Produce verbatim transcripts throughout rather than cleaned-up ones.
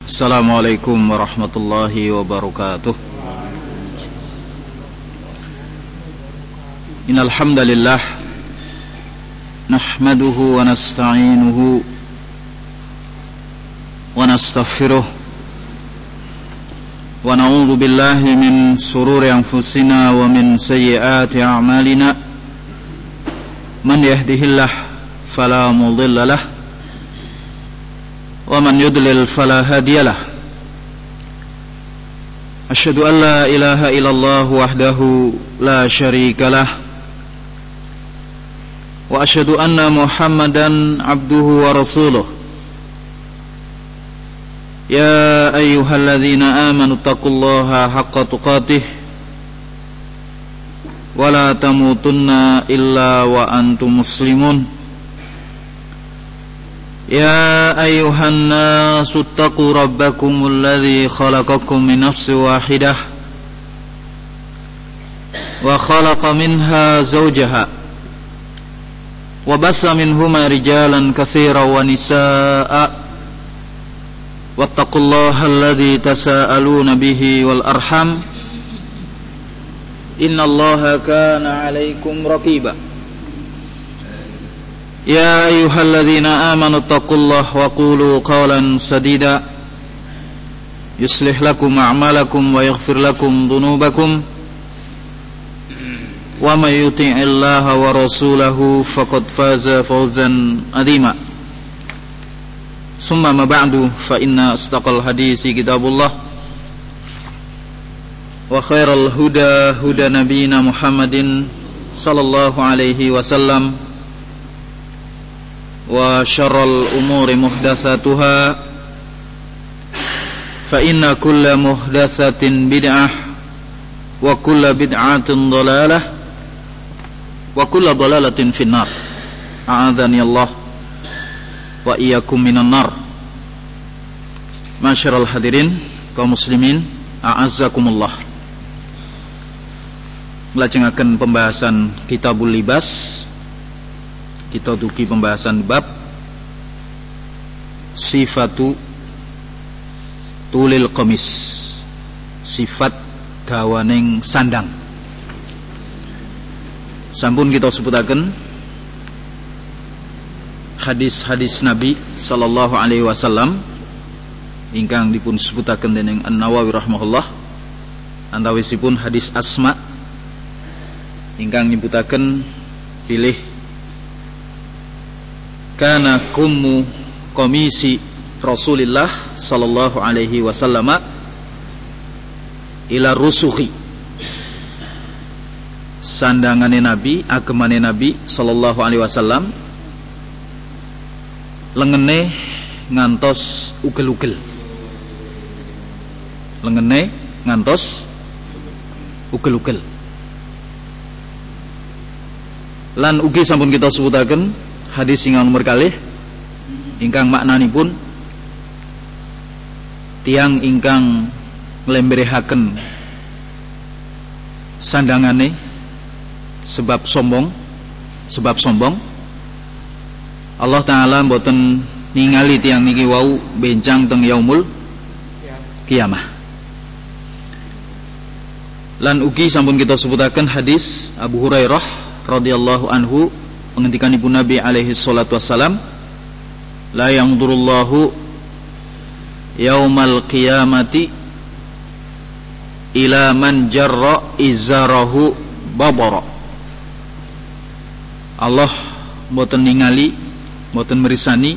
Assalamualaikum warahmatullahi wabarakatuh. Innal hamdalillah nahmaduhu wa nasta'inuhu wa nastaghfiruh wa na'udzu billahi min shururi anfusina wa min sayyiati a'malina. Man yahdihillahu fala mudilla lahu wa man yudlil fala hadiyalah. Asyhadu an la ilaha illallah wahdahu la syarikalah wa asyhadu anna Muhammadan abduhu wa rasuluh. Ya ayyuhalladzina amanu taqullaha haqqa tuqatih wa la tamutunna illa wa antum muslimun. Ya ayyuhan nasu taqu rabbakumul ladzi khalaqakum min nafsin wahidah wa khalaqa minha zawjaha wa bassa minhuma rijalan katsiran wa nisaa'a wattaqullaha alladzi tasaaluna bihi wal arham innallaha kana 'alaikum raqiba. Ya ayyuhalladzina amanu taqullaha wa qulu qawlan sadida yuslih lakum a'malakum wa yaghfir lakum dhunubakum wa may yuti'illaha wa rasulahu faqad faza fawzan 'azima. Summa ma ba'du fa inna astaqal hadisi kitabullah wa khairal huda huda nabiyyina Muhammadin sallallahu alaihi wasallam wa syarrul umuri muhdatsatuha fa inna kulla muhdatsatin bid'ah wa kulla bid'atin dhalalah wa kulla dhalalatin finnar. A'adzani Allah wa iyyakum minan nar. Masyarul hadirin kaum muslimin, a'azzakumullah. Nglajengaken pembahasan Kitabul Libas. Kita duki pembahasan bab sifatu tulil qamis, sifat dawaning sandang. Sampun kita sebutaken hadis-hadis Nabi sallallahu alaihi wasallam ingkang dipun sebutaken dening An-Nawawi rahimahullah, antawisipun hadis Asma ingkang nyebutaken pilih kana kummu komisi Rasulillah sallallahu alaihi wasallam ila rusuhi, sandangane Nabi, agemane Nabi sallallahu alaihi wasallam lengene ngantos ugel-ugel, lengene ngantos ugel-ugel. Lan ugi sampun kita sebutaken hadis ingkang nomor kalih ingkang maknanipun tiang ingkang nglembrehaken sandangane sebab sombong, sebab sombong Allah taala mboten ningali tiang niki wau bencang teng yaumul kiamah. Lan ugi sampun kita sebutaken hadis Abu Hurairah radhiyallahu anhu pengendikanipun Nabi alaihi salatu wassalam, la yanzurullahu yaumal qiyamati ila man jarra izarahu babara. Allah mboten ningali, mboten merisani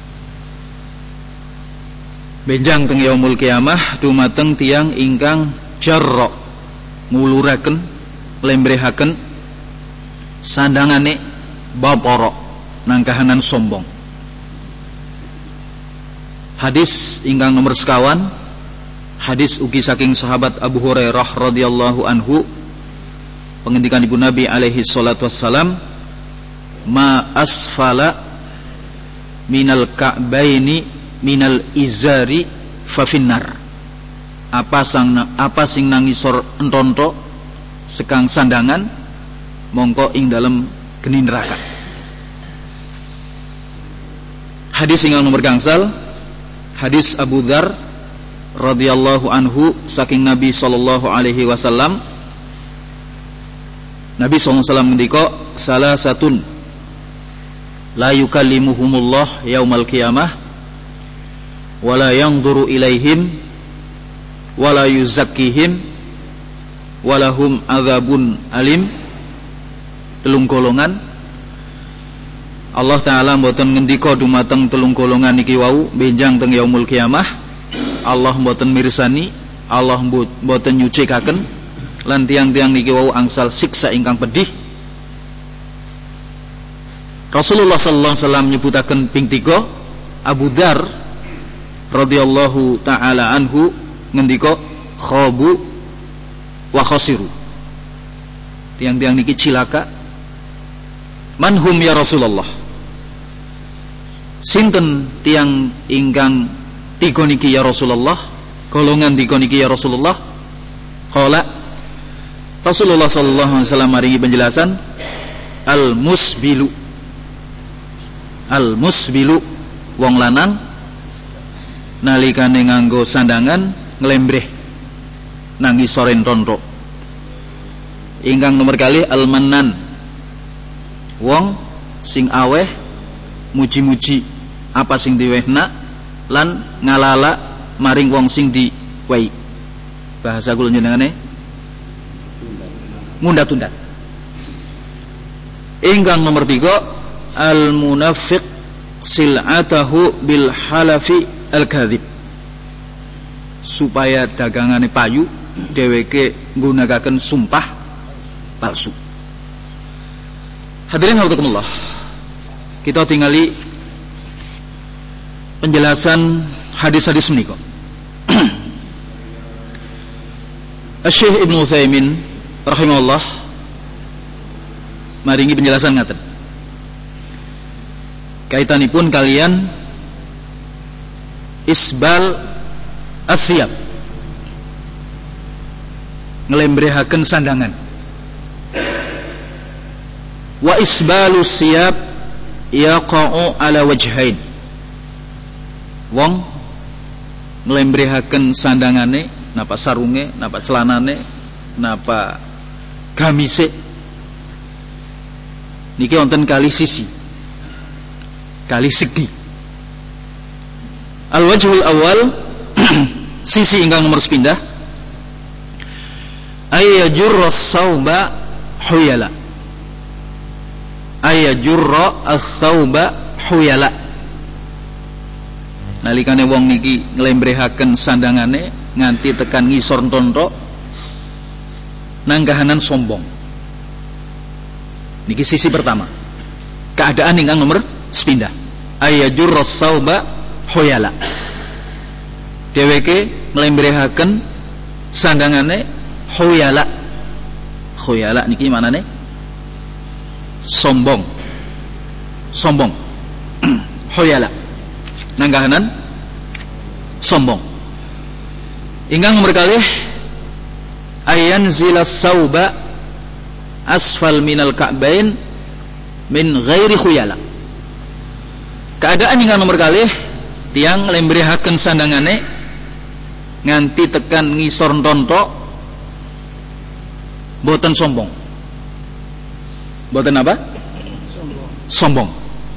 benjang teng yaumul qiyamah dumateng tiyang ingkang jarra nguluraken, lembrehaken sandangane babara nang kahanan sombong. Hadis ingkang nomor sekawan, hadis ugi saking sahabat Abu Hurairah radhiyallahu anhu, pengendikanipun Nabi alaihi salatu wassalam, ma asfala minal ka'baini minal izari fa finnar. Apa sang apa sing nang ngisor entonto sekang sandangan mongko ing dalem geni neraka. Hadis ingkang nomor gangsal, hadis Abu Dzar radhiyallahu anhu saking Nabi sallallahu alaihi wasallam, Nabi sallallahu alaihi wasallam ngendika, salah satun la yukallimuhumullah yaumal qiyamah wala yanzuru ilaihim wala yuzakkihim walahum adzabun alim. Telung golongan Allah taala mboten ngendika dumateng telung golongan niki wau benjang teng yaumul qiyamah. Allah mboten mirsani, Allah mboten nyucikaken lan tiang-tiang niki wau angsal siksa ingkang pedih. Rasulullah sallallahu alaihi wasallam nyebutaken ping tiga, Abu Dzar radhiyallahu taala anhu ngendika khabu wa khasiru. Tiang-tiang niki cilaka. Manhum ya Rasulullah? Sinten tiang ingkang tiga niki ya Rasulullah? Golongan tiga niki ya Rasulullah? Qala Rasulullah sallallahu alaihi wasallam maringi penjelasan, al-musbilu. Al-musbilu wong lanang nalikane nganggo sandangan nglembreh nang isoren tontok. Ingkang nomor kalih al-mannan, wong sing aweh muji-muji apa sing diwehna lan ngalala maring wong sing diwehi. Bahasa kula njenengane munda-tunda. Ingkang nomor tiga, al munafiq sil'atahu bil halafi al kadzib. Supaya dagangane payu dheweke nggunakaken sumpah palsu. Hadirin hafizakumullah, kita tingali penjelasan hadis-hadis menika. Syekh Ibnu Utsaimin rahimahullah maringi penjelasan ngaten. Kaitanipun kalian isbal asyab, ngelembrehaken sandangan, wa isbalu siyab yaqa'u ala wajhain. Wong nglembrehaken sandangane, napa sarunge, napa celanane, napa gamise niki wonten kali sisi, kali segi. Al wajhul awal sisi ingkang nomor sepindah, ayyajurra as-sauba huyala. Ayyajurra as-sauba huyala. Nalikane wong niki nglembrehaken sandangane nganti tekan ngisor tontok nang kahanan sombong. Niki sisi pertama. Keadaan ingkang nomor sepindah. Ayyajurra as-sauba huyala. Dheweke nglembrehaken sandangane huyala. Huyala niki manane sombong. Sombong. Huyala. Nang kahanan sombong. Ingkang nomor kalih ayan zilas sauba asfal minal ka'bain min ghairi khuyala. Keadaan ingkang nomor kalih tiang lembrehaken sandangane nganti tekan ngisor tontok boten sombong. Boten apa? Sombong. Sombong.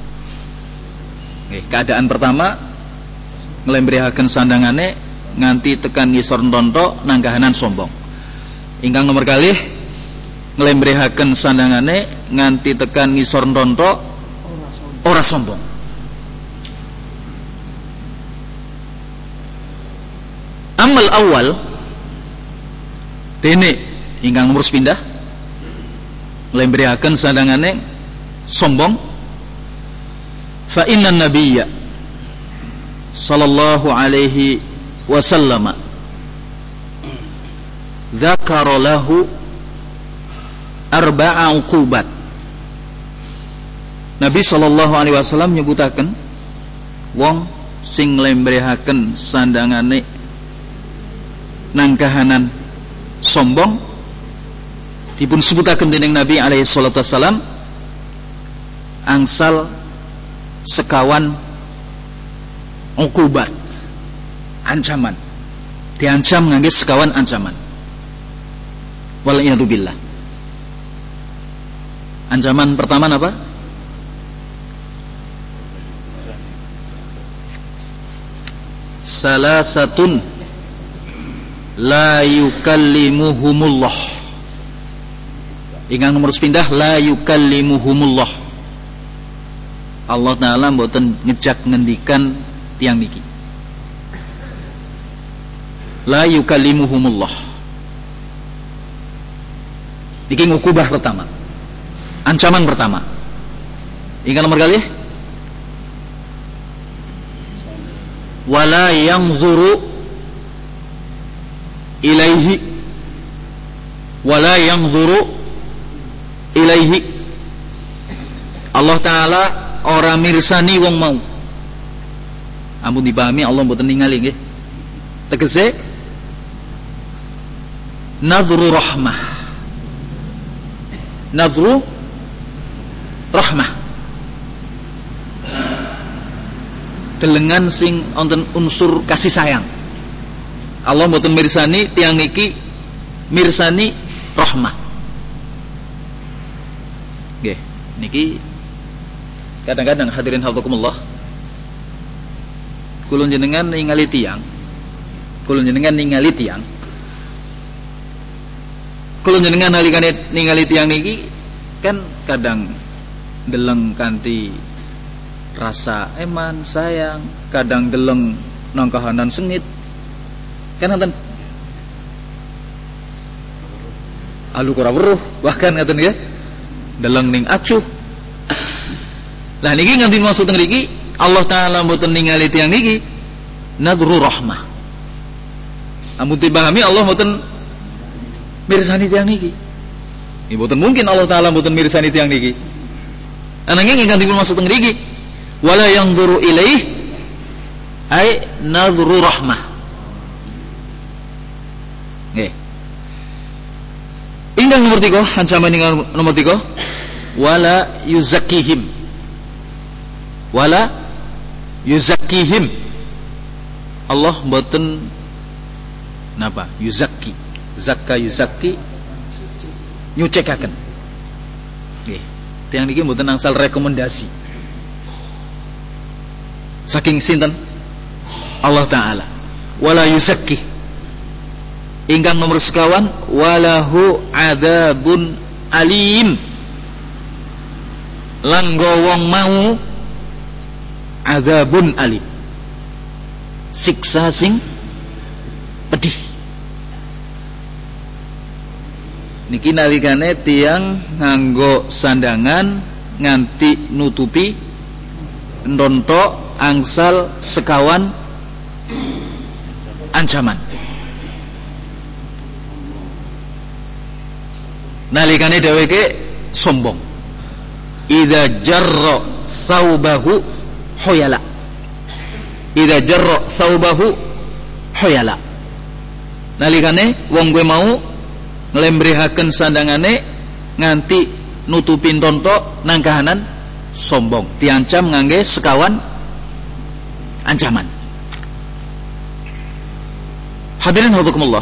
Oke, keadaan pertama ngelembrehaken sandangane nganti tekan ngisor tontok nang kahanan sombong. Ingkang nomor kalih ngelembrehaken sandangane nganti tekan ngisor tontok ora sombong. Amal awal dene ingkang nomor sepindah ngelembrehaken sandangane sombong. Fa inna nabiyya sallallahu alaihi wasallam dzakara lahu arba'a uqubat. Nabi sallallahu alaihi wasallam nyebutaken wong sing nglembrehaken sandangane nang kahanan sombong dipun sebutaken dening Nabi alaihi salatu wasallam angsal sekawan uqubat, ancaman. diancam ngangge sekawan ancaman. Wal iyadu billah. Ancaman pertama apa? Salasatun la yukallimuhumullah. Ingkang nomor sepindah la yukallimuhumullah. Allah Ta'ala mboten ngejak ngendikan tiang niki. La yukallimuhumullah. Niki ngukubah pertama. Ancaman pertama. Ingkang nomor kali? Wala yanzuru ilaihi. Wala yanzuru ilaihi. Allah Ta'ala ora mirsani wong mau. Ampun dipahami Allah mboten ningali nggih. Tegese nazru rahmah. Nazru rahmah. Delengan sing wonten unsur kasih sayang. Allah mboten mirsani tiyang niki mirsani rahmah. Nggih, niki kadang-kadang hadirin hafizakumullah kula jenengan ningali tiyang kula jenengan ningali tiyang kula jenengan nalikane ningali tiyang niki kan kadang deleng kanthi rasa eman sayang, kadang deleng nang kahanan sengit kan ngoten alu ora weruh bahkan ngoten ya deleng ning acuh. Lah niki nganti maksud teng mriki Allah Ta'ala mboten ningali tiyang niki nadru rahmah. Amun dipahami Allah mboten mirsani tiyang niki. Ini mboten mungkin Allah Ta'ala mboten mirsani tiyang niki. Ananging nganti maksud teng mriki wala yanzuru ilaih ai nadru rahmah. Nggih. Ingkang nomor tiga, ancaman ingkang nomor tiga wala yuzakkihim. Wala yuzakkihim. Allah mboten napa? Yuzakki. Zakka yuzakki nyucekaken. Nggih. Tiyang niki mboten angsal rekomendasi. Saking sinten? Allah Ta'ala. Wala yuzakki. Ingkang nomor sekawan walahu adzabun alim. Lan wong mau adzabun alim. Siksa sing pedih. Niki nalikane tiyang nganggo sandangan nganti nutupi ndonto angsal sekawan ancaman. Nalikane dheweke sombong. Idza jarra thawbahu huyala. Idza jarra thawbahu huyala. Nalikane wong gue mau nglembrehaken sandangane nganti nutupi ndonto nang kahanan sombong, diancam ngangge sekawan ancaman. Hadirin hafizakumullah.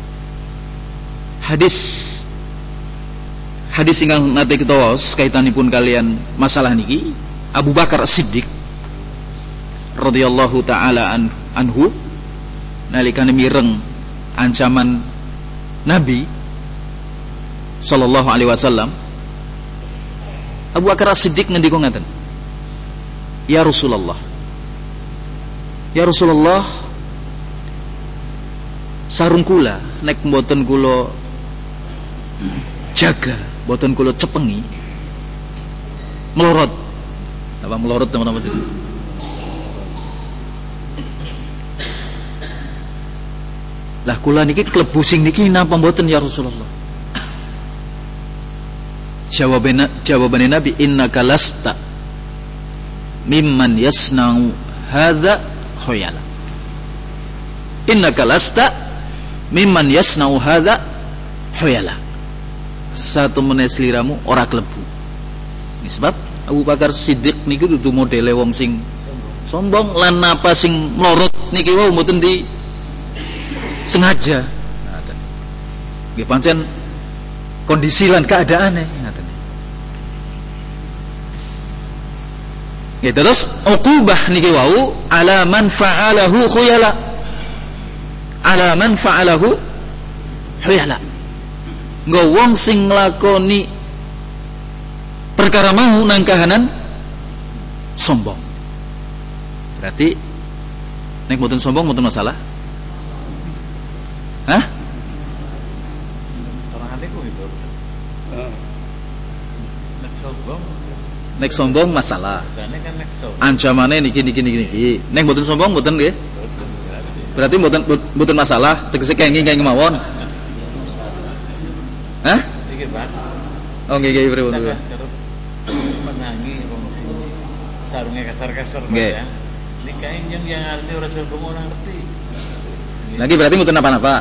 Hadis hadis ingkang nate kita waos kaitanipun kalian masalah niki Abu Bakar As-Siddiq radhiyallahu taala anhu nalikane mireng ancaman Nabi sallallahu alaihi wasallam, Abu Bakar As-Siddiq ngendika ngaten, "Ya Rasulullah, ya Rasulullah, sarung kula nek mboten kula jaga, mboten kula cepengi, melorot." Apa melorot teman-teman? Lah kula niki klebu sing niki napa mboten ya Rasulullah? Jawabana jawabane Nabi, innaka lasta mimman yasna'u hadza khuyala. Innaka lasta mimman yasna'u hadza khuyala. Satu menes liramu ora klebu. Ini sebab Abu Bakar Siddiq niki dudu modele wong sing sombong lan napa sing melorot niki wau mboten di sengaja. Nggih pancen kondisi lan keadaane ngaten. Nggih terus uqubah niki wau ala man fa'alahu khuyala. Ala man fa'alahu khuyala. Nggo wong sing nglakoni perkara mau nang kahanan sombong. Berarti nek mboten sombong mboten masalah. Hah? Nek sombong masalah. Ancamane niki niki niki niki. Nek mboten sombong mboten nggih. Berarti mboten mboten masalah, tegese kenging kenging mawon. Hah? Iki, Pak. Oh nggih nggih pripun. Menangi wong sing sarunge kasar-kasar nggih. ya. Nikahe yang yang arti ora sombong ora ngerti. Lagi berarti mboten napa-napa.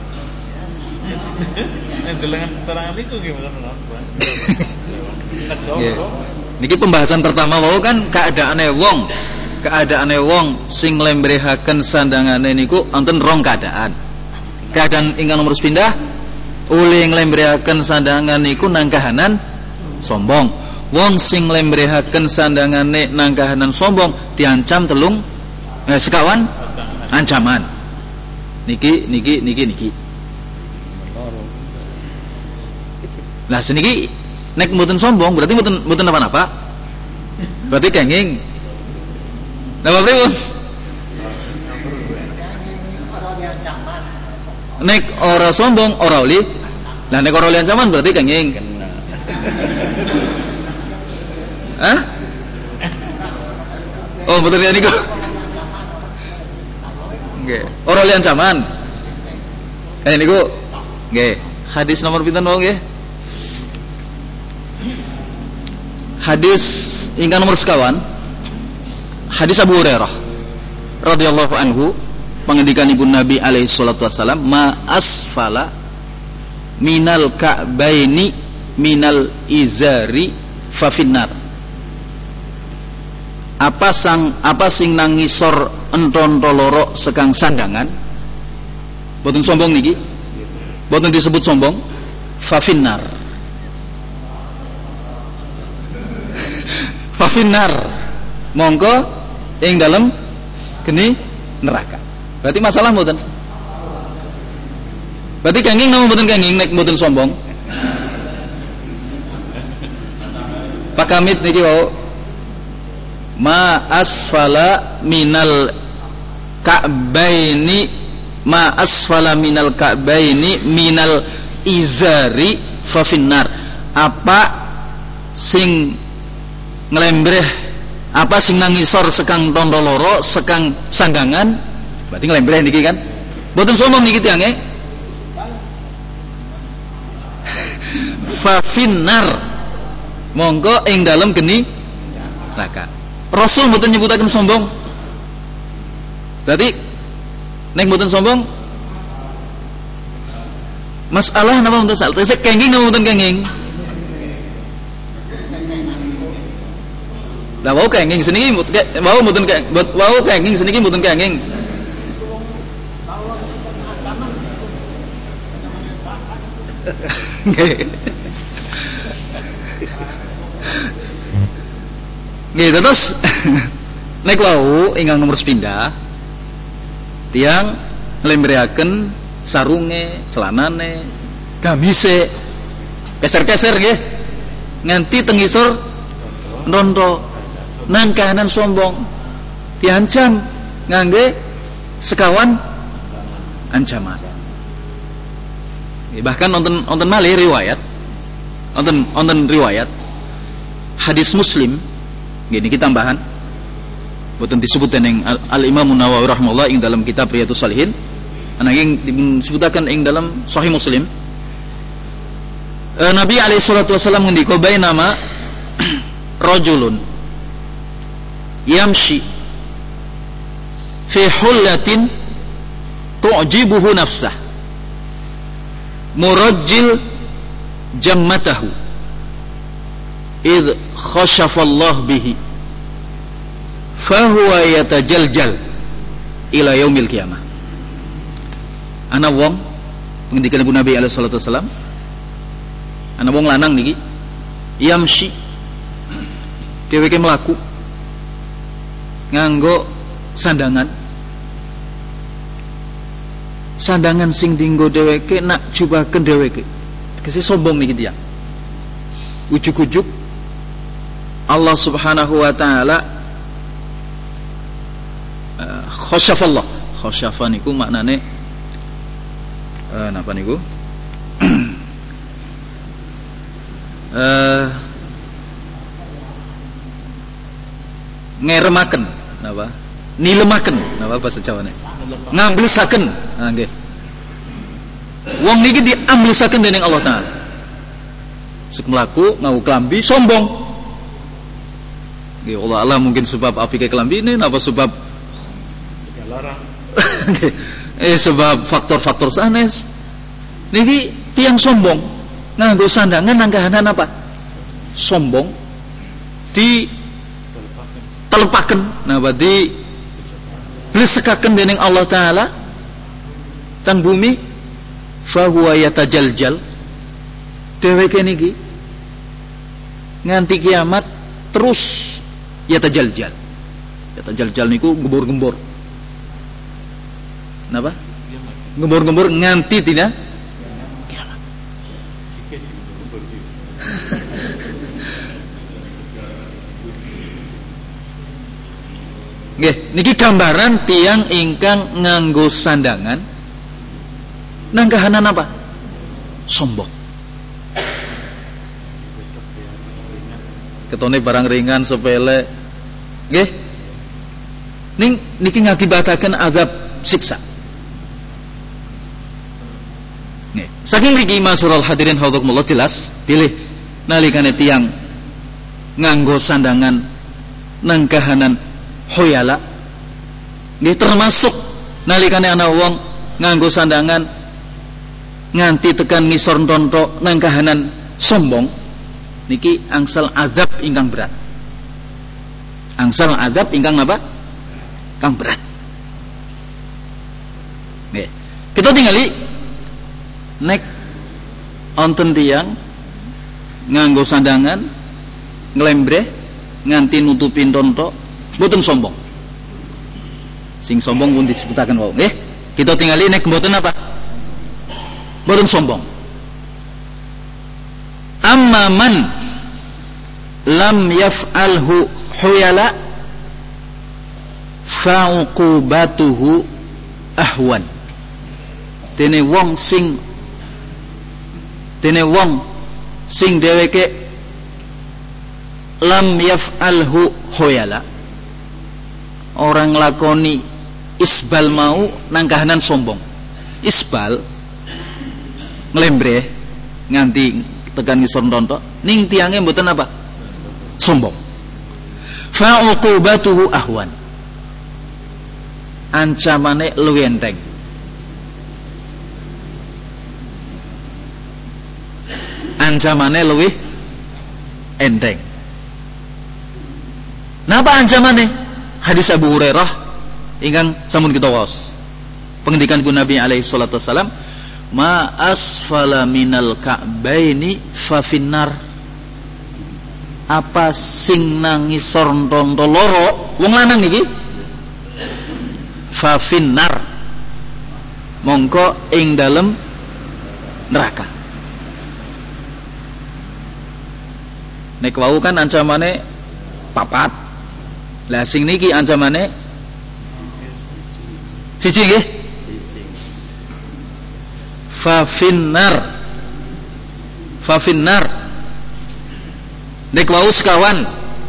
Nek delengan keterangan iku gimana napa? Nek Nggih. sombong Niki pembahasan pertama wau kan keadaane wong. Keadaane wong sing lembrehaken sandangane niku wonten rong keadaan. Keadaan ingkang nomor sepindah oleh nglembrehaken sandangan niku nang kahanan sombong. Wong sing lembrehaken sandangane nang kahanan sombong diancam telung eh, sekawan ancaman. Niki niki niki niki. Lah seniki nek mboten sombong berarti mboten mboten napa-napa. Berarti kenging. Napa pripun? Nek ora sombong ora oli. Lah nek ora oli ancaman berarti kenging. Hah? Oh betul ya niku. Nggih. Ora oli ancaman. Kayak niku. Nggih. Hadis nomor pinten wau nggih? Hadis ingkang nomor sekawan. Hadis Abu Hurairah radhiyallahu anhu, pengendikanipun Nabi alaihi salatu wasallam, ma asfala minal ka'baini minal izari fa finnar. Apa sang apa sing nang ngisor enton loro sekang sandangan. Boten sombong niki. Boten disebut sombong. Fa finnar. Fa finnar. Monggo ing dalem geni neraka. Berarti masalah mboten. Berarti kenging napa mboten kenging nek mboten sombong? Pak Kamit niki wau ma asfala minal ka'baini ma asfala minal ka'baini minal izari fa finnar. Apa sing nglembreh apa sing nangisor sekang tondo loro sekang sanggangan berarti nglembreh niki kan mboten sombong niki tiange fa finnar monggo ing dalem geni neraka. Rasul mboten nyebutaken sombong. Berarti nek mboten sombong masalah napa mboten salah tesih kenging napa mboten kenging. Lah wau kenging seniki wau mboten wau kenging seniki mboten kenging. Nggih. Nggih terus nek wau ingkang nomor sepindah tiyang nglembrehaken sarunge, celanane, gamise keser-keser nggih nganti tengisor nronto nang kahanan sombong diancam ngangge sekawan ancaman. Bahkan nonton nonton malih riwayat nonton nonton riwayat hadis Muslim gini kita tambahan boten disebut dening Al Imam Nawawi rahimahullah ing dalam kitab Riyadhus Shalihin ananging disebutaken ing dalam Sahih Muslim. e, Nabi alaihi salatu wasallam ngendika bainama rajulun yamshi fi hullatin tu'jibuhu nafsah murajjil jammatahu id khashafallah bihi fahuwa yatajaljal ila yaumil qiyamah. ana wong pengendikan Ibu Nabi alaihi salatu wasallam, ana wong lanang niki yamshi dheweke mlaku nganggo sandangan sandangan sing dinggo dheweke nak jubaken dheweke tegese sombong niki dia ujug-ujug Allah Subhanahu wa taala uh, khosyafallah khosyafa niku maknane uh, napa niku uh, ngeremaken napa nilemaken napa bahasa Jawane ngamblesaken ha nggih wong niki diamblesaken dening Allah taala sek mlaku nganggo klambi sombong nggih Allah Allah mungkin sebab apike klambi ini napa sebab larang eh sebab faktor-faktor sanes niki tiyang sombong nganggo sandangan nanggahanan apa sombong di telepaken napa di blesekaken dening Allah taala teng bumi fa huwa yatajaljal dheweke niki nganti kiamat terus yatajaljal yatajaljal niku gembur-gembur napa gembur-gembur nganti tina kiamat nggih niki gambaran tiang ingkang nganggo sandangan nanggahanan apa sombong ketone barang ringan sepele nggih ning niki ngakibataken azab siksa nggih saking mriki masyarul hadirin haudzakumullah jelas pilih nalikane tiang nganggo sandangan nanggahanan hoyala nggih termasuk nalikane ana wong nganggo sandangan nganti tekan ngisor ntonto nanggahanan sombong niki angsal azab ingkang berat angsal azab ingkang apa kang berat nggih kita tingali nek onten tiyang nganggo sandangan nglembreh nganti nutupi ntonto mboten sombong sing sombong pun disebutaken wae nggih kita tingali nek mboten apa mboten sombong amma man lam yaf'alhu huyala fa'uqubatuhu ahwan dene wong sing dene wong sing dheweke lam yaf'alhu huyala orang lakoni isbal mau nangkahanan sombong isbal ngelembreh nganti tekan ngisor ntonto ning tiange mboten apa sombong fa uqubatuhu ahwan ancamane luwih enteng ancamane luwih enteng napa ancamane hadis Abu Hurairah ingkang sampun kita waos pengendikan Ibu Nabi alaihi salatu wasalam ma asfala minal ka'baini fa finnar apa sing nang ngisor ntonto loro wong lanang niki fa finnar mongko ing dalem neraka nek wau kan ancamane papat lah sing niki ancamane siji nggih fa finnar fa finnar nek wau sekawan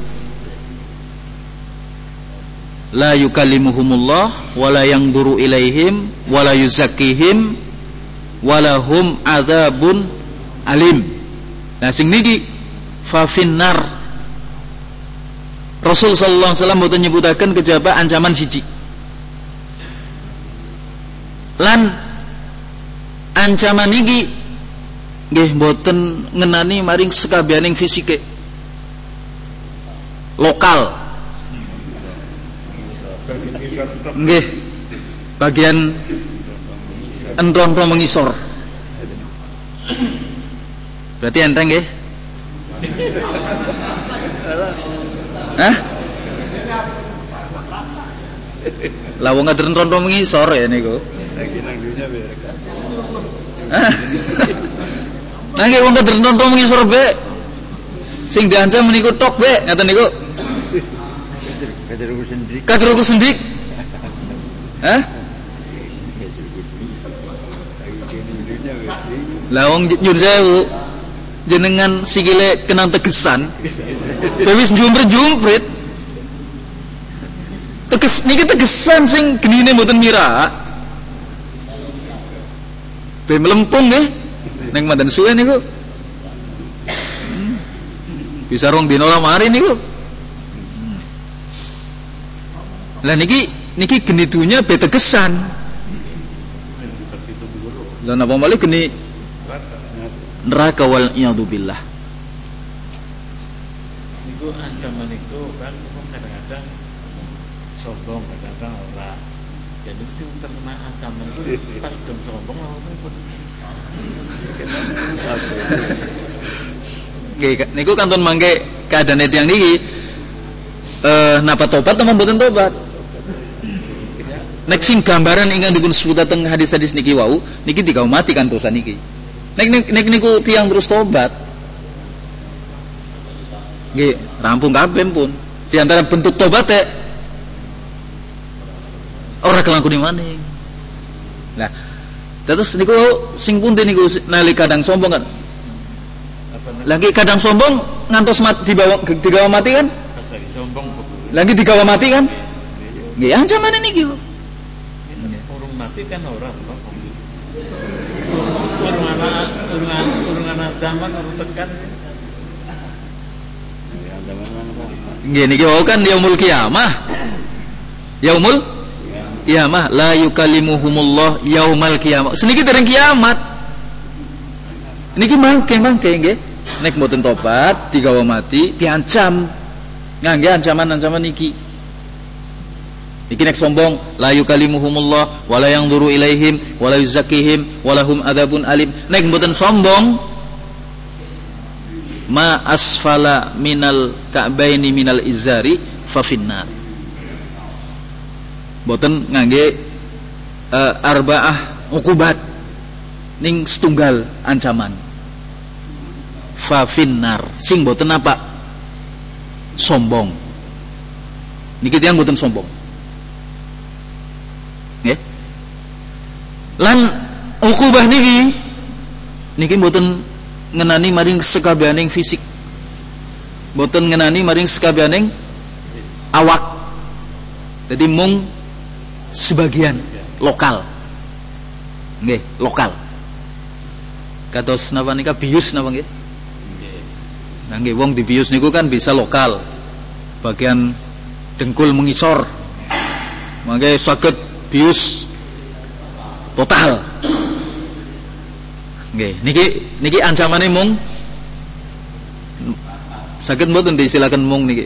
la yukallimuhumullah wala yanzuru ilaihim wala yuzakkihim walahum adzabun alim nah sing niki fa finnar Rasul sallallahu alaihi wasallam boten nyebutaken kejaba ancaman siji lan ancaman niki nggih mboten ngenani maring sekabianing fisike lokal nggih bagian enton-enton mengisor. Berarti enteng nggih? Hah? Lah wong ngader enton-enton mengisor ya niku. Lagi nang dunya berek. Hah? Nah nggih wong ngader enton-enton mengisor be. Sing diancam niku tok be, ngaten niku. Kader sendik. Kader sendik. Hah? Lah wong nyun sewu jenengan sikile kenang tegesan. Wis jumprit-jumprit. Teges niki tegesan sing genine mboten mira. Be melempung nggih. Ning mandan suwe niku. Bisa rong dina lamari niku. Lah niki niki geni dunya be tegesan. Lah napa malih geni neraka wal iyadu billah. Niku ancaman itu kan kadang-kadang sombong, kadang-kadang ora. Jadi itu terkena ancaman itu pas dong sombong apa pun. Nggih, niku kantun mangke keadaane tiyang niki eh napa tobat teman mboten tobat. Nek sing gambaran ingkang dipun sebut teng hadis-hadis niki wau, niki digawe mati kan dosa niki. Nek nek, nek niku tiyang terus tobat. Nggih, rampung kabeh pun. Di antara bentuk tobat e ora kelangkune maning. Nah, terus niku sing pundi niku nalika kadang sombong kan. Lagi kadang sombong ngantos mati dibawa digawa mati kan? Pas lagi sombong lagi digawa mati kan? Nggih, ancamane niki kok. Urung mati kan ora apa. Urung ana urung ana urung ana zaman urung tekan. Ya zaman mana? Nggih niki wau kan yaumul qiyamah. Yaumul qiyamah la yukallimuhumullah yaumal qiyamah. Seniki dereng kiamat. Niki mangke-mangke nggih. Nek mboten tobat digawa mati diancam. Ngangge ancaman-ancaman niki. Iki nek sombong la yukallimuhumullah wala yanzuru ilaihim wala yuzakkihim walahum adzabun alim. Nek mboten sombong ma asfala minal ka'baini minal izari fa finnar. Mboten ngangge uh, arba'ah uqubat ning setunggal ancaman. Fa finnar sing mboten apa? Sombong. Niki tiyang mboten sombong. Nggih. Lan uqubah niki niki mboten ngenani maring sekabianing fisik. Mboten ngenani maring sekabianing awak. Jadi mung sebagian lokal. Nggih, lokal. Kados napa nika bius napa nggih? Nah nggih wong dibius niku kan bisa lokal. Bagian dengkul mengisor. Mangke saged bius total. Nggih, niki niki ancamane mung saged mboten disilaken mung niki.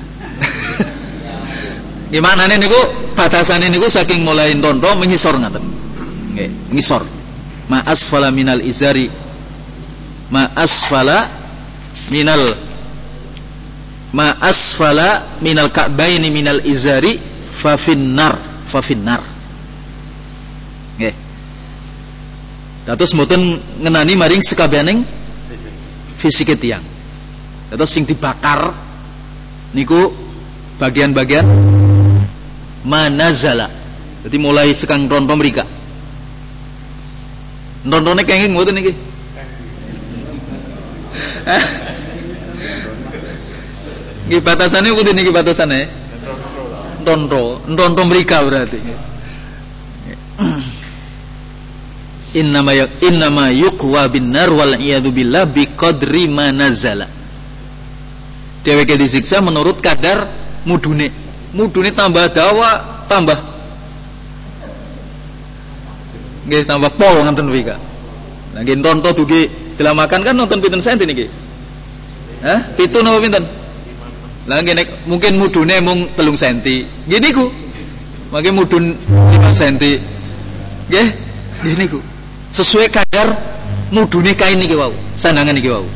Gimana nih niku batasannya niku saking mulai tonto mengisor ngaten. Nggih, mengisor. Ma asfala minal izari ma asfala minal ma asfala minal ka'baini minal izari fa finnar fa finnar. Nggih. Dados mboten ngenani maring sekabening fisike tiyang. Dados sing dibakar niku bagian-bagian manazala. Jadi mulai sekang ronto mrika. Rontone kenging mboten niki. Nggih batasane pundi niki batasane? Ronto, ronto mrika berarti. Innama innama yuqwa bin nar wal iyadu billah biqadri ma nazala. Dheweke disiksa menurut kadar mudune. Mudune tambah dawa, tambah nggih tambah pol ngoten mrika. Lah nggih tonton dugi dilamakan kan nonton pinten senti niki? Hah? Pitu napa pinten? Lah nggih nek mungkin mudune mung telung senti. Nggih niku. Mangke mudun lima senti. Nggih. Nggih niku. Sesuai kadar mudune kain niki wau, sandangan niki wau.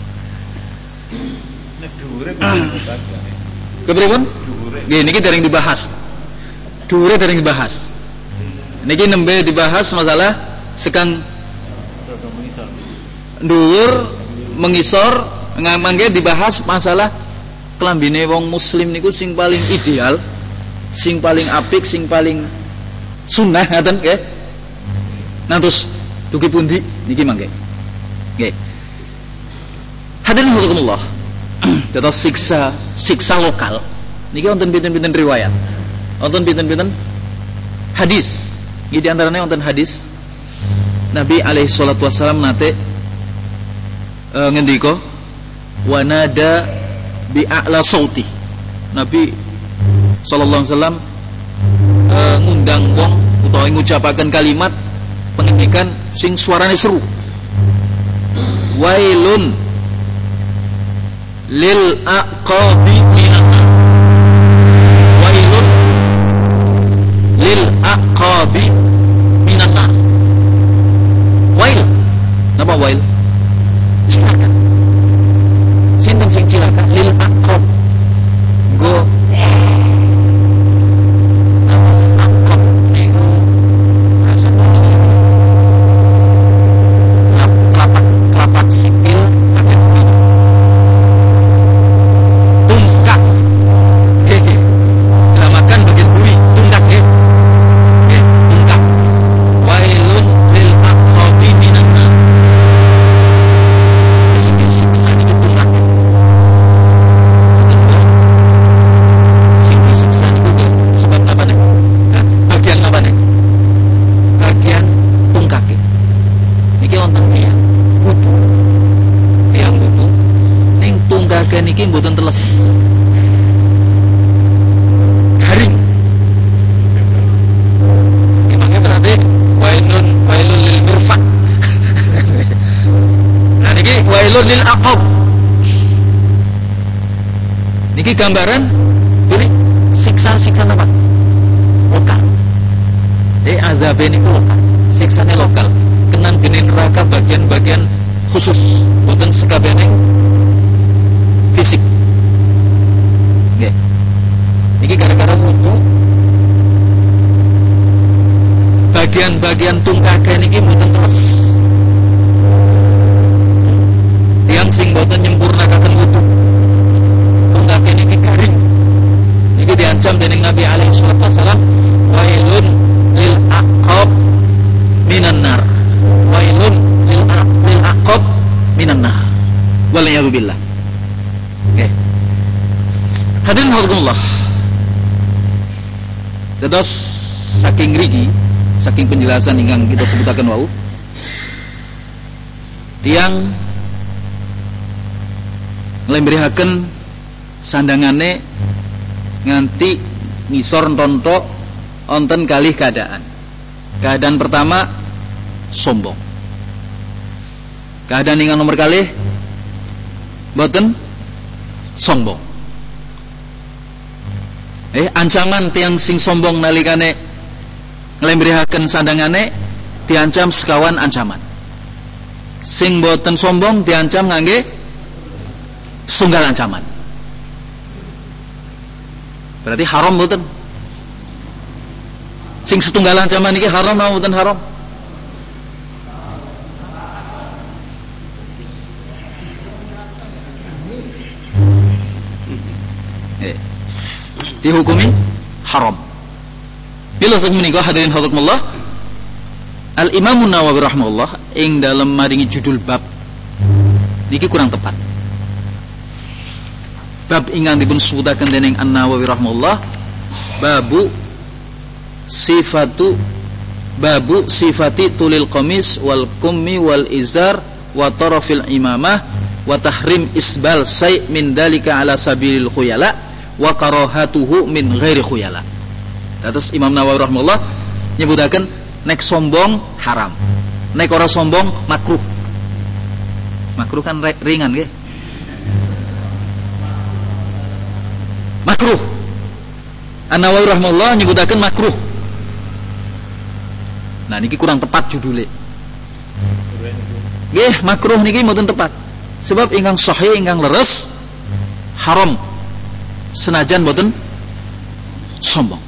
Nek dhuwure piye? Kepripun? Nggih niki dereng dibahas. Dhuwure dereng dibahas. Niki nembe dibahas masalah sekang dhuwur mengisor mangke dibahas masalah klambine wong muslim niku sing paling ideal, sing paling apik, sing paling sunnah ngaten nggih. Nantos dugi pundi niki mangke. Nggih. Hadirin rahimakumullah. Dados siksa siksa lokal niki wonten pinten-pinten riwayat. Wonten pinten-pinten hadis. Nggih di antaranya wonten hadis Nabi alaihi salatu wasallam nate e, ngendika wa nada bi a'la sauti. Nabi sallallahu alaihi wasallam e, ngundang wong utawa ngucapaken kalimat pengendikan sing suarane seru. Wailun lil aqabi minan nar. Wailun lil aqabi minan nar. Wail. Napa wail? Cilaka. Sinten sing cilaka? Lil aqab. Go niki mboten teles. Garing. Emangnya berarti wailun wailun lil mirfaq. Nah niki wailun lil aqab. Niki gambaran pilih siksa-siksa apa? Lokal. Eh azabe niku lokal. Siksane lokal. Kenan geni neraka bagian-bagian khusus, mboten sekabehane fisik. Nggih. Niki gara-gara wudu bagian-bagian tungkake niki mboten teles. Tiyang sing mboten nyempurnakaken wudu tungkake niki garing. Niki diancam dening Nabi alaihi salatu wasallam, wailun lil aqab minan nar. Wailun lil aqab minan nar. Waliyadu billah. Okay. Hadirin rahimakumullah. Dados saking rigi, saking penjelasan ingkang kita sebutaken wau, tiyang nglembrehaken sandangane nganti ngisor ntonto wonten kalih keadaan. Keadaan pertama sombong. Keadaan ingkang nomor kalih boten sombong. Eh ancaman tiang sing sombong nalikane nglembrehaken sandangane diancam sekawan ancaman. Sing boten sombong diancam ngangge sunggal ancaman. Berarti haram boten? Sing setunggal ancaman iki haram napa boten haram? Eh, dihukumi haram. Bila saking menika hadirin hadrakumullah, Al Imam Nawawi rahimahullah ing dalam maringi judul bab niki kurang tepat. Bab ingkang dipun sebutaken dening An Nawawi rahimahullah, babu sifatu babu sifati tulil qamis wal kummi wal izar wa tarafil imamah wa tahrim isbal say' min dalika ala sabilil khuyala wa karahatuhu min ghairi khuyala. Terus Imam Nawawi rahimahullah nyebutaken nek sombong haram, nek ora sombong makruh. Makruh kan ringan nggih. Makruh. An Nawawi rahimahullah nyebutaken makruh. Nah niki kurang tepat judulnya. Nggih, makruh niki mboten tepat. Sebab ingkang sahih ingkang leres haram. Senajan mboten sombong.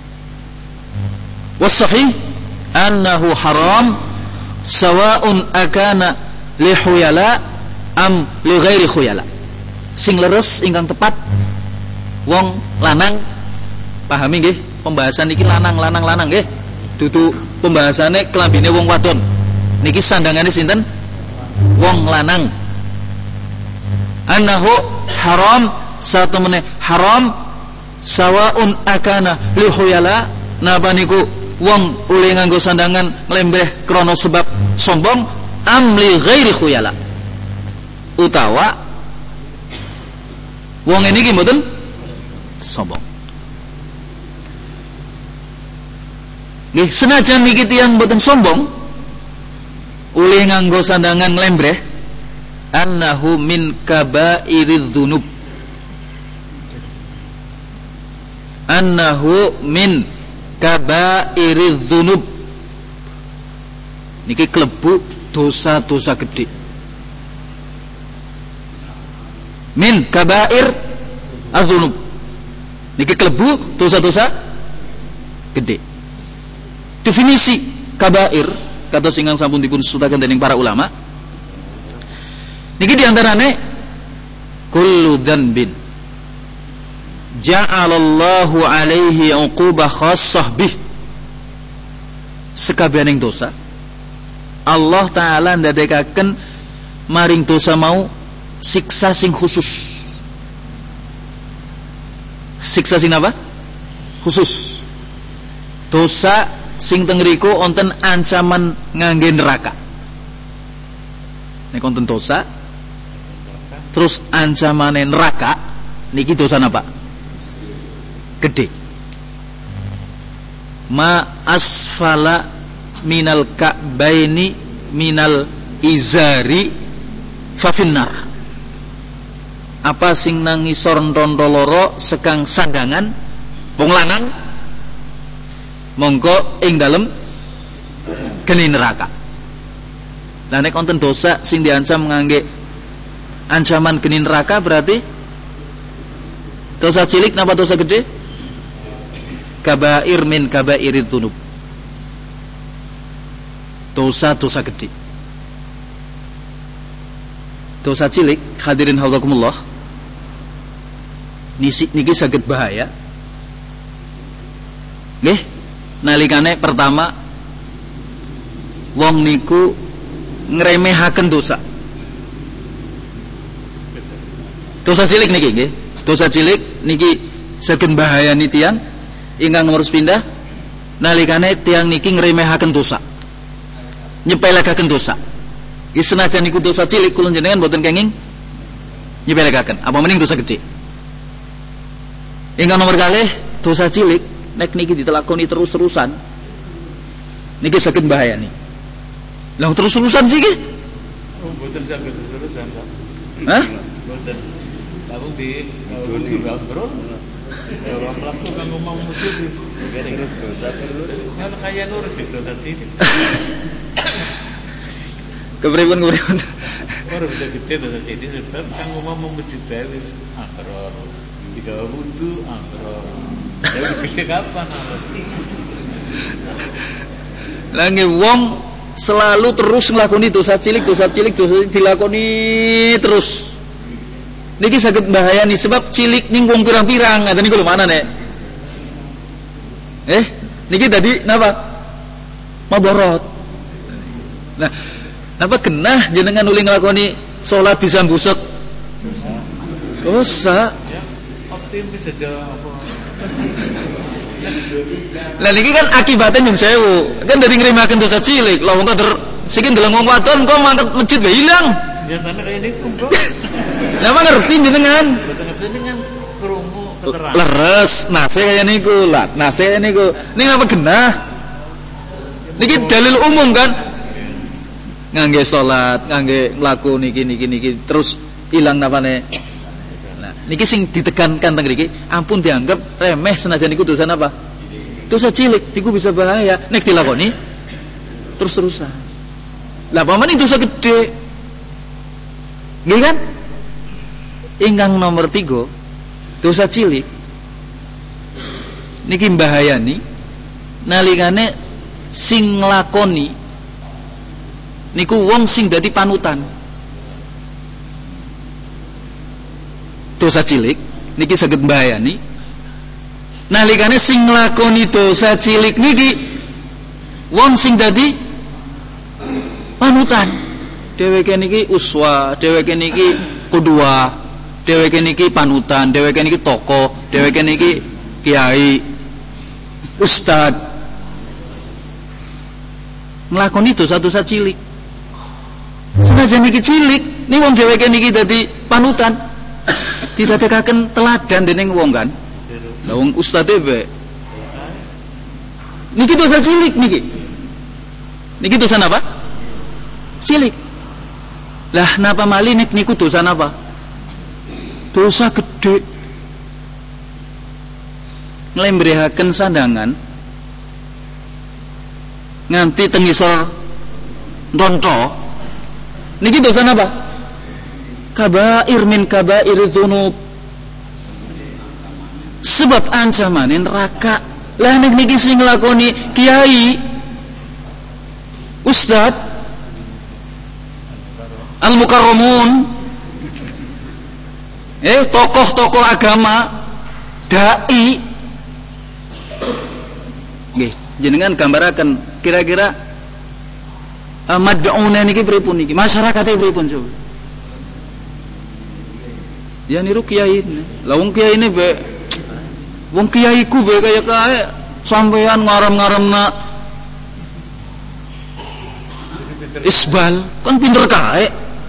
Was sahih annahu haram sawa'un akana li khuyala am li ghairi khuyala. Sing leres ingkang tepat wong lanang, pahami nggih pembahasan niki lanang lanang lanang nggih. Dudu pembahasannya kelambine wong wadon. Niki sandangane sinten? Wong lanang. Annahu haram satu meneh haram sawaun akana li khuyala napa niku wong uli nganggo sandangan nglembeh krana sebab sombong am li ghairi khuyala utawa wong ini ki mboten sombong. Nggih, senajan niki tiyang mboten sombong, uli nganggo sandangan nglembreh, annahu min kabairidz dzunub. Annahu min kabairidz dzunub. Niki klebu dosa-dosa gede. Min kabair adz-dzunub. Niki klebu dosa-dosa gede. Definisi kabair kata singgang sampun dipun sutaken dening para ulama niki diantarane kullu dzanbin ja'alallahu alaihi uqubah khassah bih. Sekabianing dosa Allah taala ndadekaken maring dosa mau siksa sing khusus. Siksa sing apa? Khusus. Dosa sing teng riku wonten ancaman ngangge neraka. Nek wonten dosa terus ancamane neraka niki dosa napa? Gede. Ma asfala minal ka'baini minal izari fa finnar. Apa sing nang ngisor ntontol loro sekang sandangan wong lanang mongko ing dalem geni neraka. Lah nek wonten dosa sing diancam ngangge ancaman geni neraka berarti dosa cilik napa dosa gede? Kabair min kabairidz dzunub. Dosa-dosa gede. Dosa cilik hadirin haudzakumullah niki niki saged bahaya. Nggih. Nalikane pertama wong niku ngremehaken dosa. Dosa cilik niki nggih. Dosa cilik niki saged bahayani tiyang ingkang ngurus pindah nalikane tiyang niki ngremehaken dosa. Nyepelekaken dosa. Iki senajan niku dosa cilik kula jenengan mboten kenging nyepelekaken. Apa mending dosa gede. Ingkang nomor kalih dosa cilik nek niki ditelakoni terus-terusan niki saged bahayani. Lah terus-terusan sih nggih. Oh, mboten saged terus-terusan, Pak. Hah? Mboten. Lalu di wudu bro. Ora mlaku kang ngomong wudu wis terus dosa terus. Nek kaya nur dosa cilik. Kepripun kepripun. Ora bisa gede dosa cilik sebab kang ngomong memuji wis akrar. Digawe wudu akrar. Ya gede kapan? Lagi wong selalu terus nglakoni dosa cilik, dosa cilik, dosa cilik dilakoni terus. Niki saged bahayani sebab cilik ning wong pirang-pirang, ngaten niku lho mana nek. Eh, niki tadi napa? Maborot. Nah, napa genah jenengan uli nglakoni salat bisa mbusek? Dosa. Dosa. Ya, optimis aja apa. Lah niki kan akibatnya nyun sewu. Kan dari ngrimaken dosa cilik. Lah wong kader siki ndeleng wong wadon kok mangkat masjid wae ilang. Biasane kaya niku kok. Lah apa ngerti jenengan? Mboten ngerti dengan krungu keterangan. Leres nase kaya niku. Lah nase kaya niku. Ning apa genah? Niki dalil umum kan? Ngangge salat, ngangge mlaku niki niki niki terus ilang napane. Niki sing ditekankan teng mriki, ampun dianggap remeh senajan niku dosa apa? Dosa cilik, niku bisa bahaya. Nek dilakoni terus-terusan. Lah paman itu dosa gede. Nggih kan? Ingkang nomor tiga, dosa cilik. Niki mbahayani nalikane sing nglakoni niku wong sing dadi panutan. Dosa cilik niki saged mbahayani nalikane sing nglakoni dosa cilik niki wong sing dadi panutan. Dheweke niki uswa, dheweke niki qudwa, dheweke niki panutan, dheweke niki tokoh, dheweke niki kiai, ustad. Nglakoni dosa-dosa cilik. Senajan niki cilik, ning wong dheweke niki dadi panutan. Didadekaken teladan dening wong kan. Lah wong ustad e niki dosa cilik niki. Niki dosa apa? Cilik. Lah napa mali nik niku dosa napa? Dosa gede. Nglembrehaken sandangan nganti tengisor ntonto. Niki dosa napa? Kabair min kabair dzunub. Sebab ancaman neraka. Lah nek niki sing nglakoni kiai, ustad, al-mukarramun, eh tokoh-tokoh agama, dai. Nggih, jenengan gambaraken kira-kira uh, mad'una niki pripun niki? Masyarakate pripun coba? Ya niru kiai. Lah wong kiai ini be wong kiaiku be kaya kae sampean ngaram-ngaramna isbal, kan pinter kae.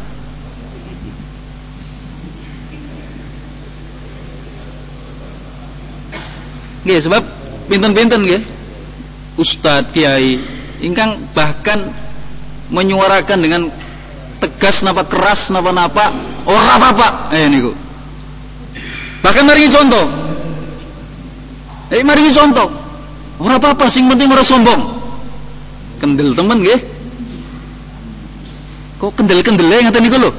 Nggih, sebab pinten-pinten nggih ustad kiai ingkang bahkan menyuarakan dengan tegas napa keras napa-napa ora apa-apa. Eh niku. Bahkan maringi contoh. Eh maringi contoh. Ora apa-apa sing penting ora sombong. Kendel temen nggih. Kok kendel-kendele ngaten niku lho.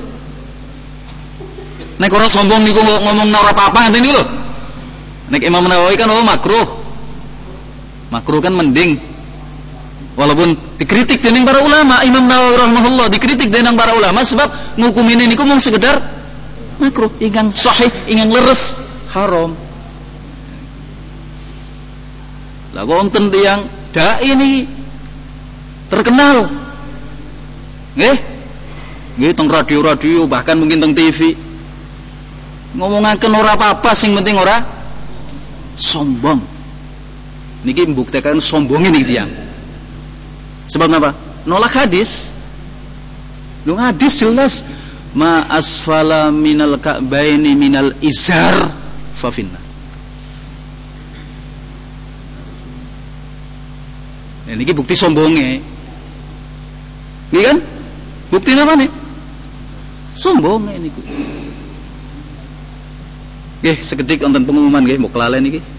Nek ora sombong niku ngomong ora apa-apa ngaten niku lho. Nek Imam Nawawi kan oh makruh. Makruh kan mending. Walaupun dikritik dening para ulama, Imam Nawawi rahimahullah dikritik dening para ulama sebab ngukumine niku mung sekedar makruh, ingkang sahih, ingkang leres haram. Lah kok wonten tiyang dai niki terkenal. Nggih. Nggih teng radio-radio bahkan mungkin teng T V. Ngomongaken ora apa-apa sing penting ora sombong. Niki mbuktikan sombongin niki tiyang. Sebab apa? Nolak hadis. Lu hadis jelas ma asfala minal ka'baini minal izar fa finna. Nah, niki bukti sombonge. Nggih kan? Bukti apa nih? Sombonge niku. Nggih, sekedik wonten pengumuman nggih mbok kelalen niki.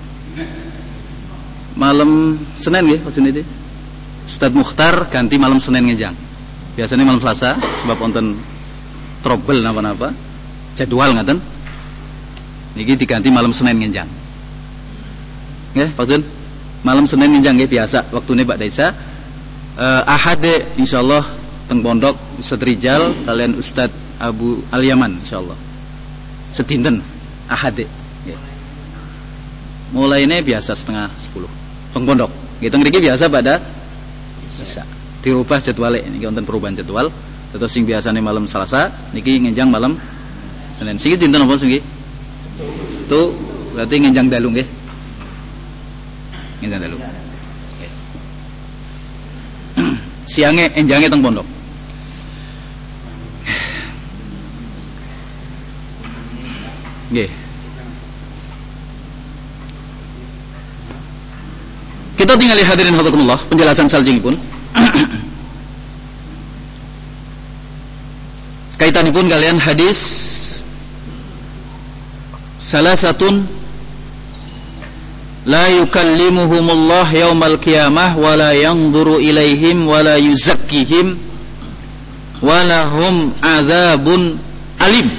Malam Senin nggih maksud niki. Ustaz Mukhtar ganti malam Senin ngejang. Biasanya malam Selasa sebab wonten trouble napa-napa. Jadwal ngaten. Niki diganti malam Senin ngejang. Nggih, Pak malam Senin ngejang nggih biasa waktune Pak Daisa. Uh, Ahad insyaallah teng pondok Ustaz Rijal kalian Ustaz Abu Al-Yaman insyaallah. Sedinten Ahad nggih. Mulaine biasa setengah sepuluh. Teng pondok. Nggih teng mriki biasa pada bisa dirubah jadwalnya ini wonten perubahan jadwal terus sing biasanya malam Selasa niki ngenjang malam Senin sing dinten apa sing itu berarti ngenjang dalu nggih ngenjang dalu siange enjange teng pondok nggih kita tinggal hadirin hadrakumullah penjelasan saljengipun kaitanipun kalian hadis salasatun la yukallimuhumullah yaumal qiyamah wa la yanzuru ilaihim wa la yuzakkihim wa lahum adzabun alim.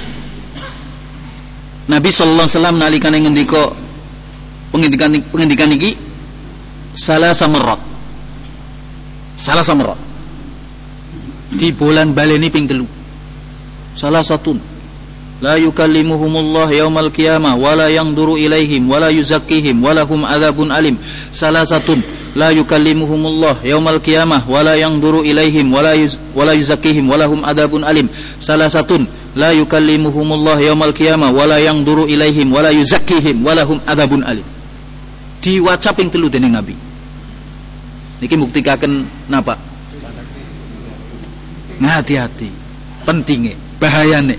Nabi sallallahu alaihi wasallam nalikane ngendika pengendikan pengendikan iki salah samerat. Salah samerat. Di bulan baleni ping telu. Salah satu la yukallimuhumullah yaumal qiyamah wa la yanzuru ilaihim wa la yuzakkihim wa lahum adzabun alim. Salah satu la yukallimuhumullah yaumal qiyamah wa la yanzuru ilaihim wa la wa la yuzakkihim wa lahum adzabun alim. Salah satu la yukallimuhumullah yaumal qiyamah wa la yanzuru ilaihim wa la yuzakkihim wa lahum adzabun alim. Diwaca ping telu dening Nabi. Niki muktikaken napa? Ngati-hati, pentinge, bahayane.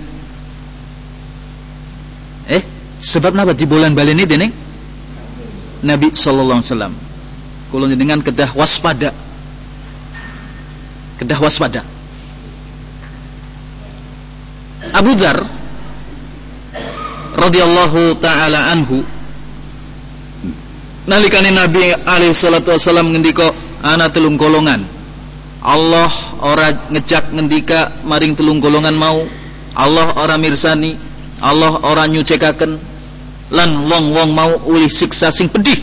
Eh, sebab napa di bulan baleni dening Nabi sallallahu alaihi wasallam. Kula jenengan kedah waspada. Kedah waspada. Abu Dzar radhiyallahu taala anhu nalikane Nabi alaihi salatu wasallam ngendika ana telung golongan. Allah ora ngejak ngendika maring telung golongan mau. Allah ora mirsani, Allah ora nyucekaken lan wong-wong mau ulih siksa sing pedih.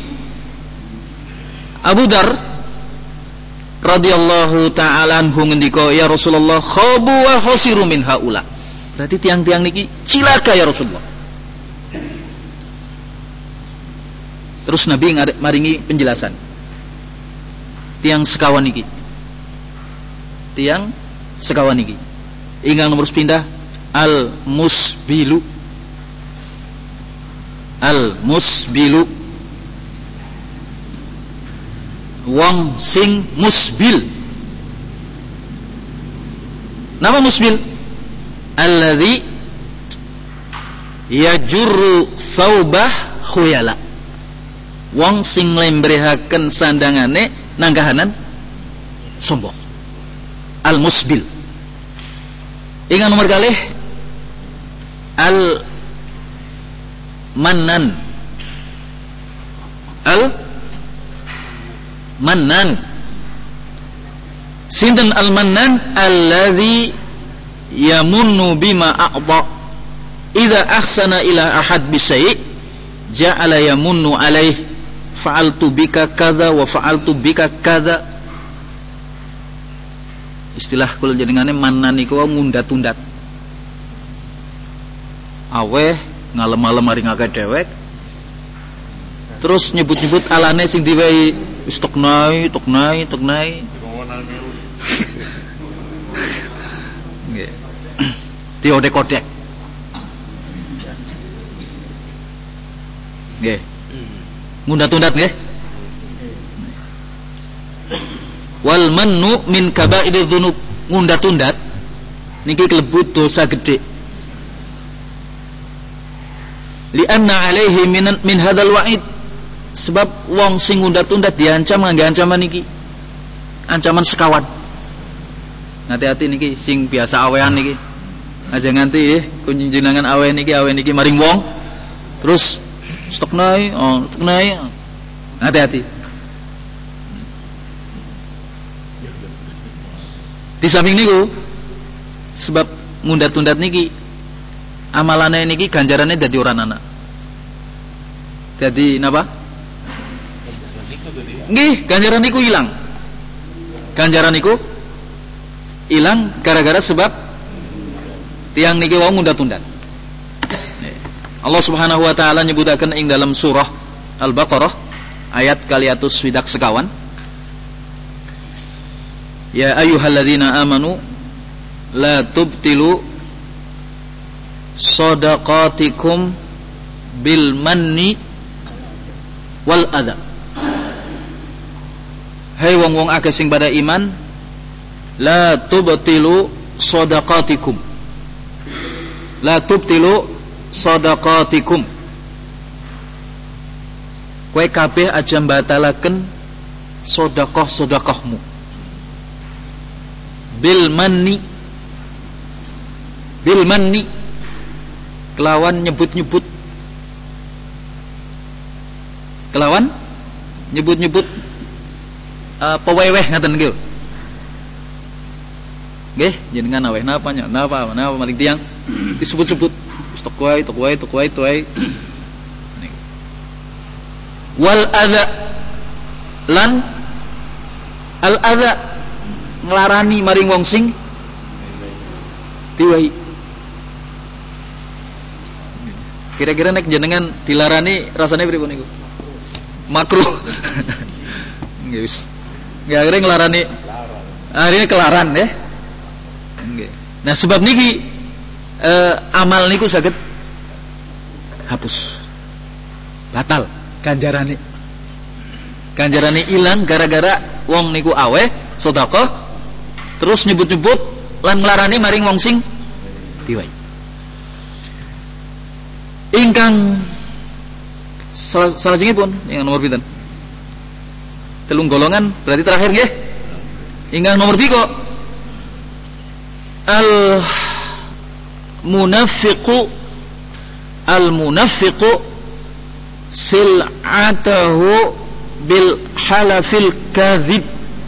Abu Dzar radhiyallahu taala anhu ngendika, ya Rasulullah, khabu wa khasiru min haula. Berarti tiang-tiang niki cilaka ya Rasulullah. Terus Nabi maringi penjelasan. Tiang sekawan niki. Tiang sekawan niki. Ingkang nomor sepindah al musbilu. Al musbilu. Wong sing musbil. Nama musbil alladzi yajurru thawbah khuyala. Wong sing lembrehaken sandangane nanggahanan sombong. Al musbil. Ingat nomor kalih al mannan. Al mannan. Sinten al mannan alladzi yamunnu bima a'ta. Idza ahsana ila ahad bisai' ja'ala yamunnu alaih. Fa'altu bika kadza wa fa'altu bika kadza. Istilah kula jenengane mannan niku ngundat-undat. Aweh ngalem-alem maring akeh dhewek. Terus nyebut-nyebut alane sing diwehi wis toknai, toknai, toknai. Nggih. Diodek-odek. Nggih. Ngundat-undat nggih. Wal mannu min kaba'idz dzunub. Ngundat-undat niki kelebut dosa gede. Li anna alaihi min min hadzal wa'id. Sebab wong sing ngundat-undat diancam nganggo ancaman niki. Ancaman sekawan. Hati-hati niki sing biasa awehan niki. Aja nganti nggih kunjungan aweh niki aweh niki maring wong terus stok naik, oh stok naik. Hati-hati. Di samping niku sebab ngundat-undat niki amalane niki ganjarane dadi ora ana. Dadi napa? Nggih, ganjaran niku ilang. Ganjaran niku ilang gara-gara sebab tiang niki wau ngundat-undat. Allah Subhanahu wa taala nyebutaken ing dalam surah Al-Baqarah ayat kaliatus swidak sekawan. Ya ayyuhalladzina amanu la tubtilu shadaqatikum bil manni wal adha. Hai wong-wong akeh sing pada iman, la tubtilu shadaqatikum. La tubtilu shadaqatikum. Kowe kabeh aja mbatalaken sedekah-sedekahmu. Bil manni, bil manni, kelawan nyebut-nyebut, kelawan nyebut-nyebut uh, peweweh ngaten nggih. Nggih, jenengan aweh napa nya? Napa napa maling tiang disebut-sebut stok wae, tok wae, tok wae, tok wae. Wal adza lan al adza nglarani maring wong sing diwai. Kira-kira nek jenengan dilarani rasane pripun niku? Makruh. Nggih wis. Nggih akhire nglarani. Akhirnya kelaran ya. Nggih. Nah sebab niki eh, amal niku saged hapus. Batal ganjarane. Ganjarane ilang gara-gara wong niku aweh sedekah terus nyebut-nyebut lan nglarani maring wong sing diwai. Ingkang salah salajengipun ingkang nomor pinten? Telung golongan berarti terakhir nggih. Ingkang nomor tiga al munafiqu al munafiqu sil'atahu bil halafil kadhib.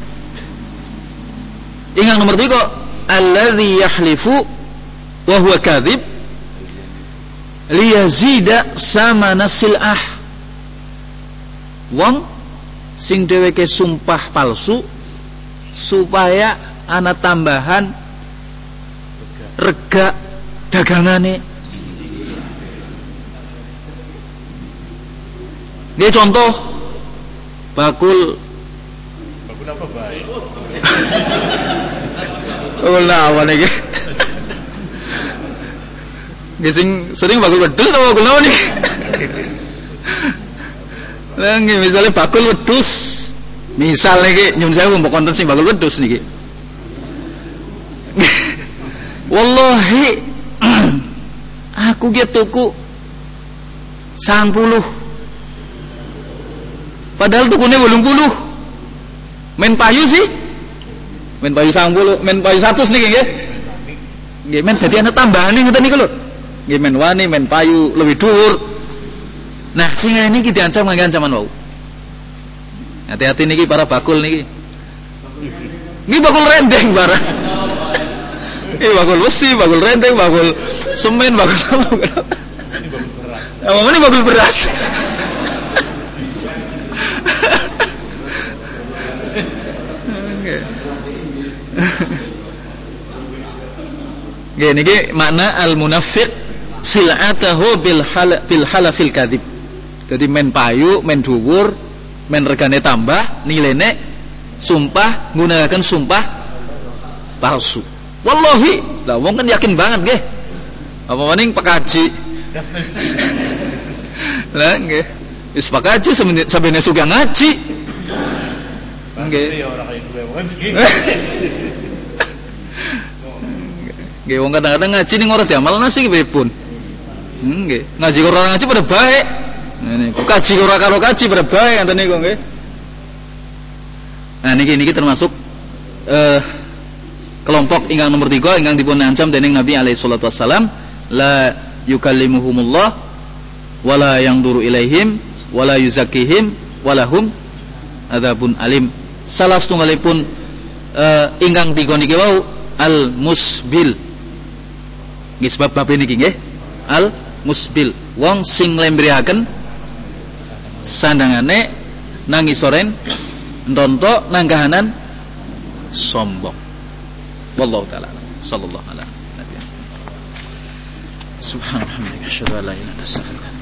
Ingkang nomor tiga alladzi yahlifu wa huwa kadhib liyazida samana sil'ah. Wong sing dheweke sumpah palsu supaya ana tambahan rega dagangane. Nggih contoh bakul bakul apa baik? Oh lah apa niki? Nggih sing sering bakul wedhus apa bakul naon niki? Lah nggih misale bakul wedhus. Misal niki nyun sewu mbok konten sing bakul wedhus niki. Wallahi aku ge tuku sangang puluh. Padahal tukune wolung puluh. Men payu sih. Men payu sangang puluh, men payu seratus niki nggih. Nggih men dadi ana tambahane ngoten niku lho. Nggih men wani, men payu lebih dhuwur. Nah, sing ngene iki diancam nganggo ancaman wau. Hati-hati niki para bakul niki. Niki bakul rendeng barang. Eh bakul besi, bakul rendeng, bakul semen, bakul apa? Bakul beras. Apa ini bakul beras? Nggih niki makna al munafiq sil'atahu bil hal bil halafil kadzib. Jadi men payu, men dhuwur, men regane tambah, nilene sumpah nggunakaken sumpah palsu. Wallahi, lah wong kan yakin banget nggih. Apa maning pekaji. Lah nggih. Wis pekaji sabene suka ngaji. Nggih. Ya ora kaya duwe wong sih. Nggih wong kadang-kadang ngaji ning ora diamalna sih pripun. Nggih, ngaji ora ngaji pada baik. Ngene, kok kaji ora karo kaji pada baik ngoten niku nggih. Nah niki niki termasuk eh kelompok ingkang nomor tiga ingkang dipun ancam dening Nabi alaihi salatu wassalam la yukallimuhumullah wala yanzuru ilaihim wala yuzakkihim walahum adzabun alim. Salah setunggalipun uh, ingkang tiga niki wau al musbil. Nggih sebab bab niki nggih al musbil wong sing lembrihaken sandangane nang isoren ntonto nang kahanan sombong. Wallahu ta'ala sallallahu alaihi wa sallam. Subhanallah, asyhadu an la ilaha illa anta astaghfiruka